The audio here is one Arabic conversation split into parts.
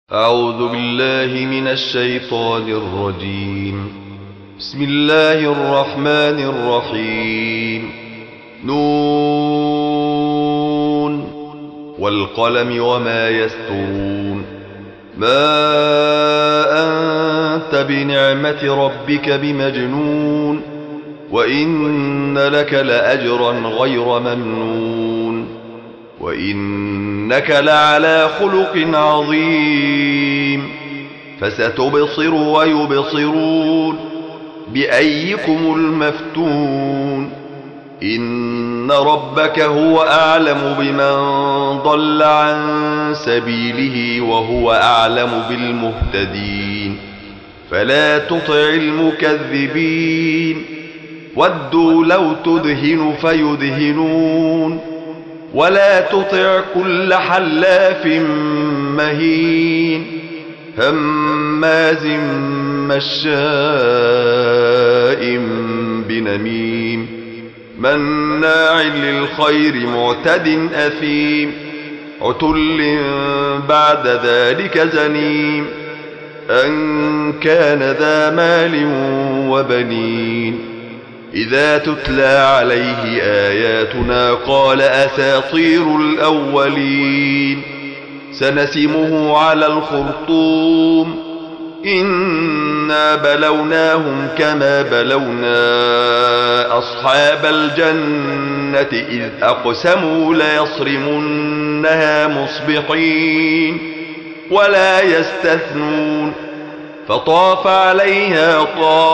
أعوذ بالله من الشيطان الرجيم. بسم الله الرحمن الرحيم. نون والقلم وما يسطرون. ما أنت بنعمة ربك بمجنون، وإن لك لأجرا غير ممنون، وإنك لعلى خلق عظيم. فستبصر ويبصرون بأيكم المفتون. إن ربك هو أعلم بمن ضل عن سبيله وهو أعلم بالمهتدين. فلا تطع المكذبين. ودوا لو تدهن فيدهنون. ولا تطع كل حلاف مهين هماز مشاء بنميم مناع للخير معتد أثيم عتل بعد ذلك زنيم أن كان ذا مال وبنين. إذا تتلى عليه آياتنا قال أساطير الأولين. سنسمه على الخرطوم. إنا بلوناهم كما بلونا أصحاب الجنة إذ أقسموا ليصرمنها مصبحين ولا يستثنون. فطاف عليها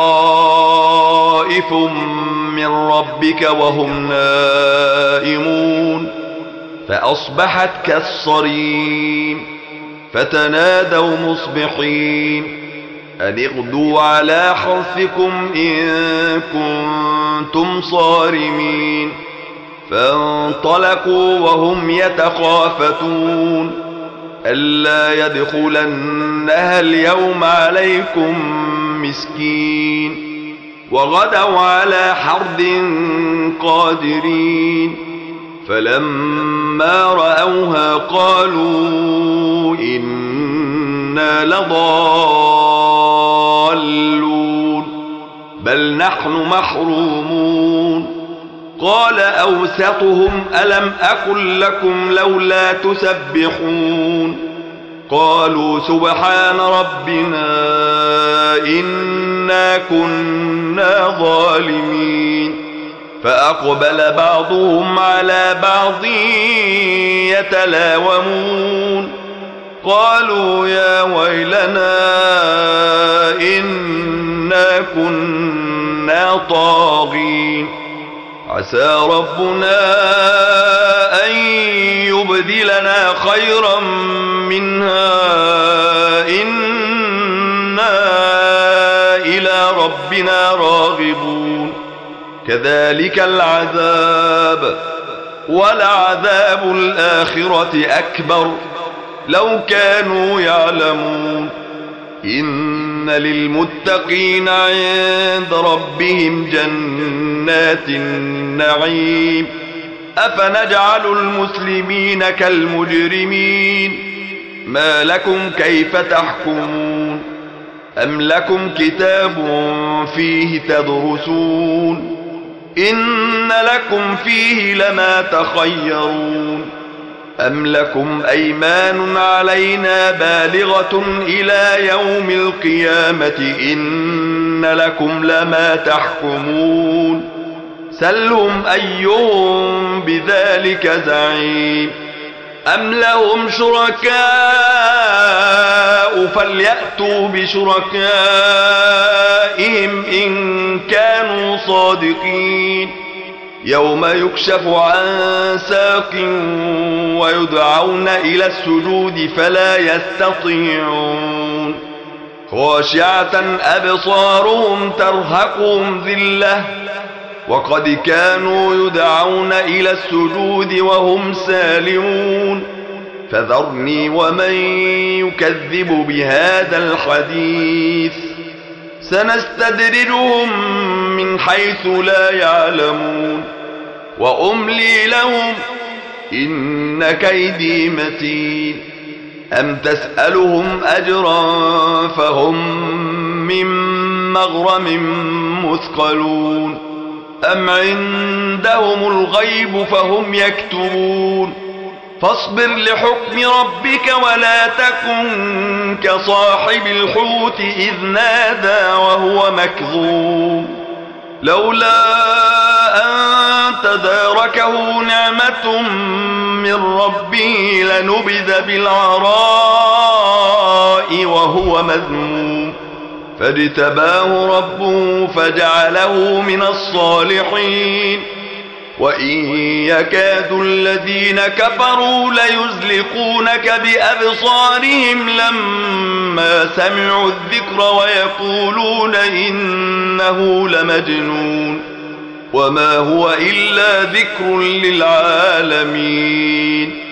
طائف من ربك وهم نائمون فأصبحت كالصريم. فتنادوا مصبحين أن اغدوا على حرثكم إن كنتم صارمين. فانطلقوا وهم يتخافتون ألا يدخلنها اليوم عليكم مسكين. وغدوا على حرد قادرين. فلما رأوها قالوا إنا لضالون بل نحن محرومون. قال أوسطهم ألم أقل لكم لولا تسبحون. قالوا سبحان ربنا إنا كنا ظالمين. فأقبل بعضهم على بعض يتلاومون قالوا يا ويلنا إنا كنا طاغين. عسى ربنا أن يبدلنا خيرا منها إنا إلى ربنا راغبون. كذلك العذاب ولعذاب الآخرة أكبر لو كانوا يعلمون. إن للمتقين عند ربهم جنات النعيم. أفنجعل المسلمين كالمجرمين ما لكم كيف تحكمون. أم لكم كتاب فيه تدرسون إن لكم فيه لما تخيرون. أم لكم أيمان علينا بالغة إلى يوم القيامة إن لكم لما تحكمون. سلهم أيهم بذلك زعيم. أم لهم شركاء فليأتوا بشركائهم إن كانوا صادقين. يوم يكشف عن ساق ويدعون إلى السجود فلا يستطيعون. خاشعة أبصارهم ترهقهم ذلة وقد كانوا يدعون إلى السجود وهم سالمون. فذرني ومن يكذب بهذا الحديث سنستدرجهم من حيث لا يعلمون وأملي لهم إن كيدي متين أم تسألهم أجرا فهم من مغرم مثقلون أم عندهم الغيب فهم يكتبون فاصبر لحكم ربك ولا تكن كصاحب الحوت إذ نادى وهو مكظوم لولا أن تداركه نعمة من ربه لنبذ بالعراء وهو مذموم فاجتباه ربه فجعله من الصالحين وإن يكاد الذين كفروا ليزلقونك بأبصارهم لما سمعوا الذكر ويقولون إنه لمجنون وما هو إلا ذكر للعالمين